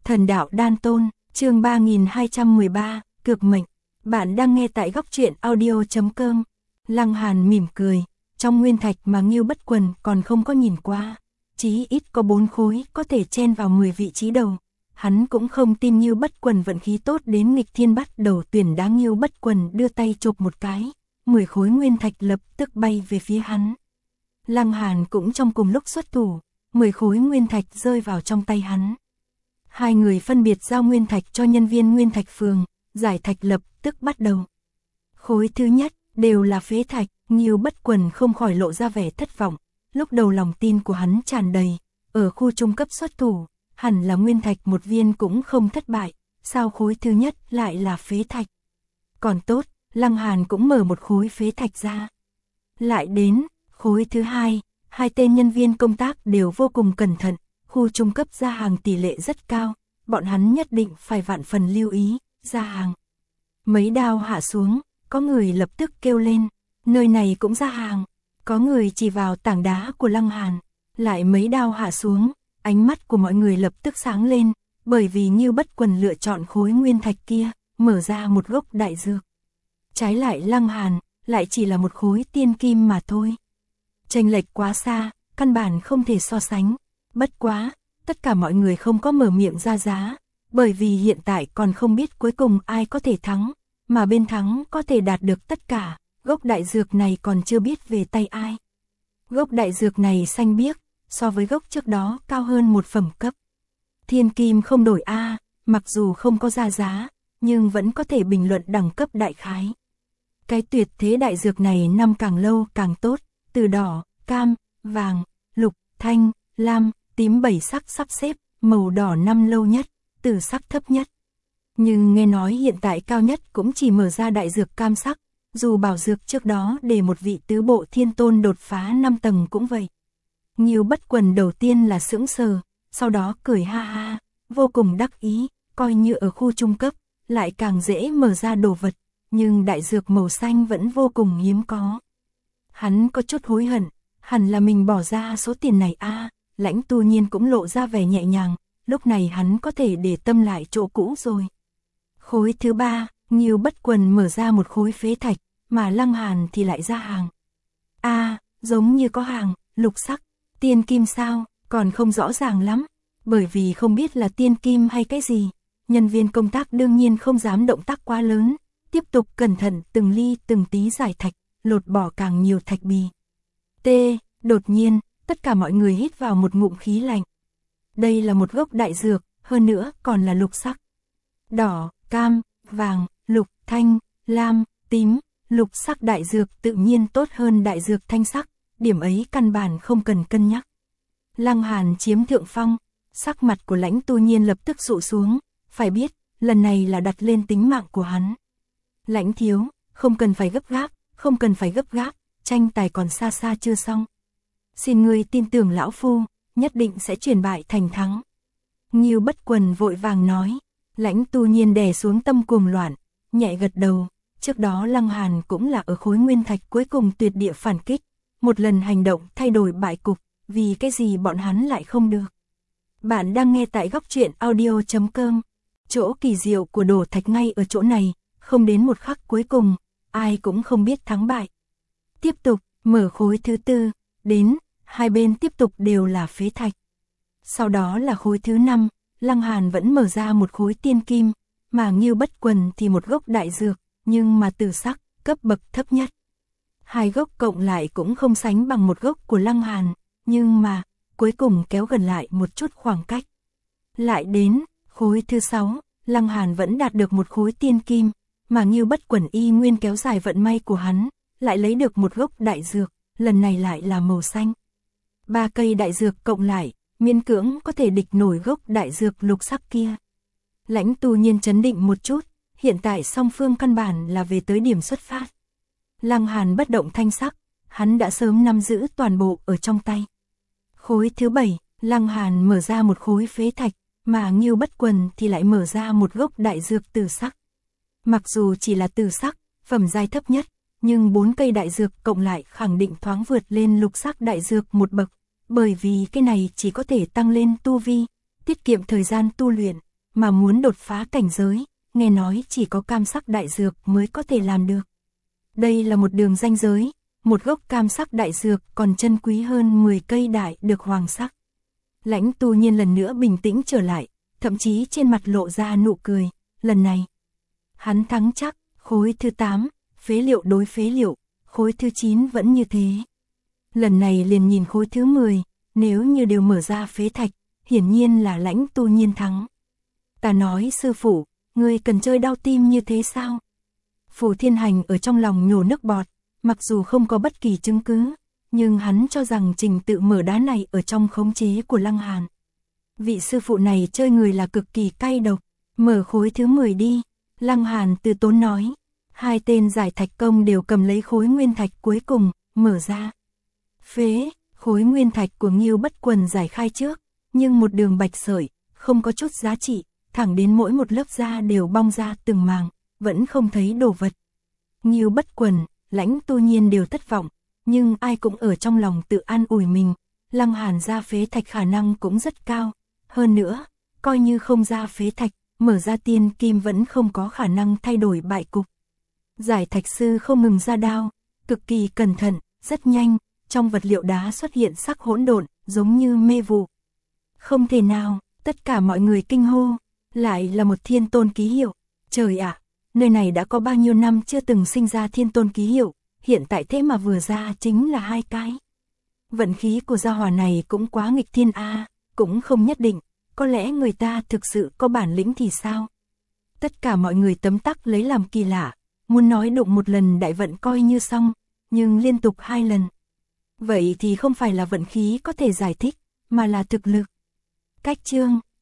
Thần đạo đan tôn, chương 3213, cược mệnh. Bạn đang nghe tại góc truyện audio.com. Lăng Hàn mỉm cười, trong nguyên thạch mà Ngưu Bất Quần còn không có nhìn qua, chí ít có 4 khối có thể chen vào 10 vị trí đầu. Hắn cũng không tin Ngưu Bất Quần vận khí tốt đến nghịch thiên bắt đầu tuyển đá. Ngưu Bất Quần đưa tay chộp một cái, 10 khối nguyên thạch lập tức bay về phía hắn. Lăng Hàn cũng trong cùng lúc xuất thủ, 10 khối nguyên thạch rơi vào trong tay hắn. Hai người phân biệt giao nguyên thạch cho nhân viên nguyên thạch phường, giải thạch lập tức bắt đầu. Khối thứ nhất đều là phế thạch, Ngưu Bất Quần không khỏi lộ ra vẻ thất vọng. Lúc đầu lòng tin của hắn tràn đầy, ở khu trung cấp xuất thủ, hẳn là nguyên thạch một viên cũng không thất bại, sao khối thứ nhất lại là phế thạch? Còn tốt, Lăng Hàn cũng mở một khối phế thạch ra. Lại đến khối thứ hai, hai tên nhân viên công tác đều vô cùng cẩn thận, khu trung cấp ra hàng tỷ lệ rất cao, bọn hắn nhất định phải vạn phần lưu ý, ra hàng. Mấy đao hạ xuống, có người lập tức kêu lên, nơi này cũng ra hàng, có người chỉ vào tảng đá của Lăng Hàn, lại mấy đao hạ xuống, ánh mắt của mọi người lập tức sáng lên, bởi vì Ngưu Bất Quần lựa chọn khối nguyên thạch kia, mở ra một gốc đại dược. Trái lại Lăng Hàn, lại chỉ là một khối tiên kim mà thôi. Chênh lệch quá xa, căn bản không thể so sánh. Bất quá, tất cả mọi người không có mở miệng ra giá, bởi vì hiện tại còn không biết cuối cùng ai có thể thắng, mà bên thắng có thể đạt được tất cả, gốc đại dược này còn chưa biết về tay ai. Gốc đại dược này xanh biếc, so với gốc trước đó cao hơn một phẩm cấp. Thiên kim không đổi A, mặc dù không có ra giá, nhưng vẫn có thể bình luận đẳng cấp đại khái. Cái tuyệt thế đại dược này năm càng lâu càng tốt, từ đỏ, cam, vàng, lục, thanh, lam, tím 7 sắc sắp xếp, màu đỏ năm lâu nhất, từ sắc thấp nhất. Nhưng nghe nói hiện tại cao nhất cũng chỉ mở ra đại dược cam sắc, dù bảo dược trước đó để một vị tứ bộ thiên tôn đột phá 5 tầng cũng vậy. Ngưu Bất Quần đầu tiên là sững sờ, sau đó cười ha ha, vô cùng đắc ý, coi như ở khu trung cấp, lại càng dễ mở ra đồ vật, nhưng đại dược màu xanh vẫn vô cùng hiếm có. Hắn có chút hối hận, hẳn là mình bỏ ra số tiền này a. Lãnh Tu Nhiên cũng lộ ra vẻ nhẹ nhàng, lúc này hắn có thể để tâm lại chỗ cũ rồi. Khối thứ ba, Ngưu Bất Quần mở ra một khối phế thạch, mà Lăng Hàn thì lại ra hàng. A, giống như có hàng, lục sắc, tiên kim sao, còn không rõ ràng lắm, bởi vì không biết là tiên kim hay cái gì. Nhân viên công tác đương nhiên không dám động tác quá lớn, tiếp tục cẩn thận từng ly từng tí giải thạch, lột bỏ càng nhiều thạch bì. Đột nhiên, tất cả mọi người hít vào một ngụm khí lạnh. Đây là một gốc đại dược, hơn nữa còn là lục sắc. Đỏ, cam, vàng, lục, thanh, lam, tím, lục sắc đại dược tự nhiên tốt hơn đại dược thanh sắc, điểm ấy căn bản không cần cân nhắc. Lăng Hàn chiếm thượng phong, sắc mặt của Lãnh Tu Nhiên lập tức dụ xuống, phải biết, lần này là đặt lên tính mạng của hắn. Lãnh thiếu, không cần phải gấp gáp, không cần phải gấp gáp, tranh tài còn xa xa chưa xong. Xin ngươi tin tưởng lão phu, nhất định sẽ chuyển bại thành thắng. Ngưu Bất Quần vội vàng nói. Lãnh Tu Nhiên đè xuống tâm cuồng loạn, nhẹ gật đầu. Trước đó Lăng Hàn cũng là ở khối nguyên thạch cuối cùng tuyệt địa phản kích, một lần hành động thay đổi bại cục, vì cái gì bọn hắn lại không được. Bạn đang nghe tại góc truyện audio.com. Chỗ kỳ diệu của đổ thạch ngay ở chỗ này, không đến một khắc cuối cùng, ai cũng không biết thắng bại. Tiếp tục, mở khối thứ tư, đến, hai bên tiếp tục đều là phế thạch. Sau đó là khối thứ 5, Lăng Hàn vẫn mở ra một khối tiên kim, mà Ngưu Bất Quần thì một gốc đại dược, nhưng mà từ sắc, cấp bậc thấp nhất. Hai gốc cộng lại cũng không sánh bằng một gốc của Lăng Hàn, nhưng mà, cuối cùng kéo gần lại một chút khoảng cách. Lại đến, khối thứ 6, Lăng Hàn vẫn đạt được một khối tiên kim, mà Ngưu Bất Quần y nguyên kéo dài vận may của hắn, lại lấy được một gốc đại dược, lần này lại là màu xanh. 3 cây đại dược cộng lại, miễn cưỡng có thể địch nổi gốc đại dược lục sắc kia. Lãnh Tu Nhiên chấn định một chút, hiện tại song phương căn bản là về tới điểm xuất phát. Lăng Hàn bất động thanh sắc, hắn đã sớm nắm giữ toàn bộ ở trong tay. Khối thứ 7, Lăng Hàn mở ra một khối phế thạch, mà Ngưu Bất Quần thì lại mở ra một gốc đại dược tử sắc. Mặc dù chỉ là tử sắc, phẩm giai thấp nhất, nhưng 4 cây đại dược cộng lại khẳng định thoáng vượt lên lục sắc đại dược một bậc, bởi vì cái này chỉ có thể tăng lên tu vi, tiết kiệm thời gian tu luyện, mà muốn đột phá cảnh giới, nghe nói chỉ có cam sắc đại dược mới có thể làm được. Đây là một đường ranh giới, một gốc cam sắc đại dược còn chân quý hơn 10 cây đại được hoàng sắc. Lãnh Tu Nhiên lần nữa bình tĩnh trở lại, thậm chí trên mặt lộ ra nụ cười, lần này hắn thắng chắc, khối thứ 8, phế liệu đối phế liệu, khối thứ 9 vẫn như thế. Lần này liền nhìn khối thứ 10, nếu như đều mở ra phế thạch, hiển nhiên là Lãnh Tu Nhiên thắng. Ta nói sư phụ, ngươi cần chơi đau tim như thế sao? Phù Thiên Hành ở trong lòng nhổ nước bọt, mặc dù không có bất kỳ chứng cứ, nhưng hắn cho rằng trình tự mở đá này ở trong khống chế của Lăng Hàn. Vị sư phụ này chơi người là cực kỳ cay độc, mở khối thứ 10 đi, Lăng Hàn từ tốn nói. Hai tên giải thạch công đều cầm lấy khối nguyên thạch cuối cùng, mở ra. Phế, khối nguyên thạch của Ngưu Bất Quần giải khai trước, nhưng một đường bạch sợi, không có chút giá trị, thẳng đến mỗi một lớp da đều bong ra từng màng, vẫn không thấy đồ vật. Ngưu Bất Quần, Lãnh Tu Nhiên đều thất vọng, nhưng ai cũng ở trong lòng tự an ủi mình, Lăng Hàn ra phế thạch khả năng cũng rất cao. Hơn nữa, coi như không ra phế thạch, mở ra tiên kim vẫn không có khả năng thay đổi bại cục. Giải thạch sư không ngừng ra đao, cực kỳ cẩn thận, rất nhanh, trong vật liệu đá xuất hiện sắc hỗn độn, giống như mê vụ. Không thể nào, tất cả mọi người kinh hô, lại là một thiên tôn ký hiệu. Trời ạ, nơi này đã có bao nhiêu năm chưa từng sinh ra thiên tôn ký hiệu, hiện tại thế mà vừa ra chính là 2 cái. Vận khí của gia hỏa này cũng quá nghịch thiên a, cũng không nhất định, có lẽ người ta thực sự có bản lĩnh thì sao? Tất cả mọi người tấm tắc lấy làm kỳ lạ, muốn nói đụng một lần đại vận coi như xong, nhưng liên tục 2 lần. Vậy thì không phải là vận khí có thể giải thích, mà là thực lực. Cách chương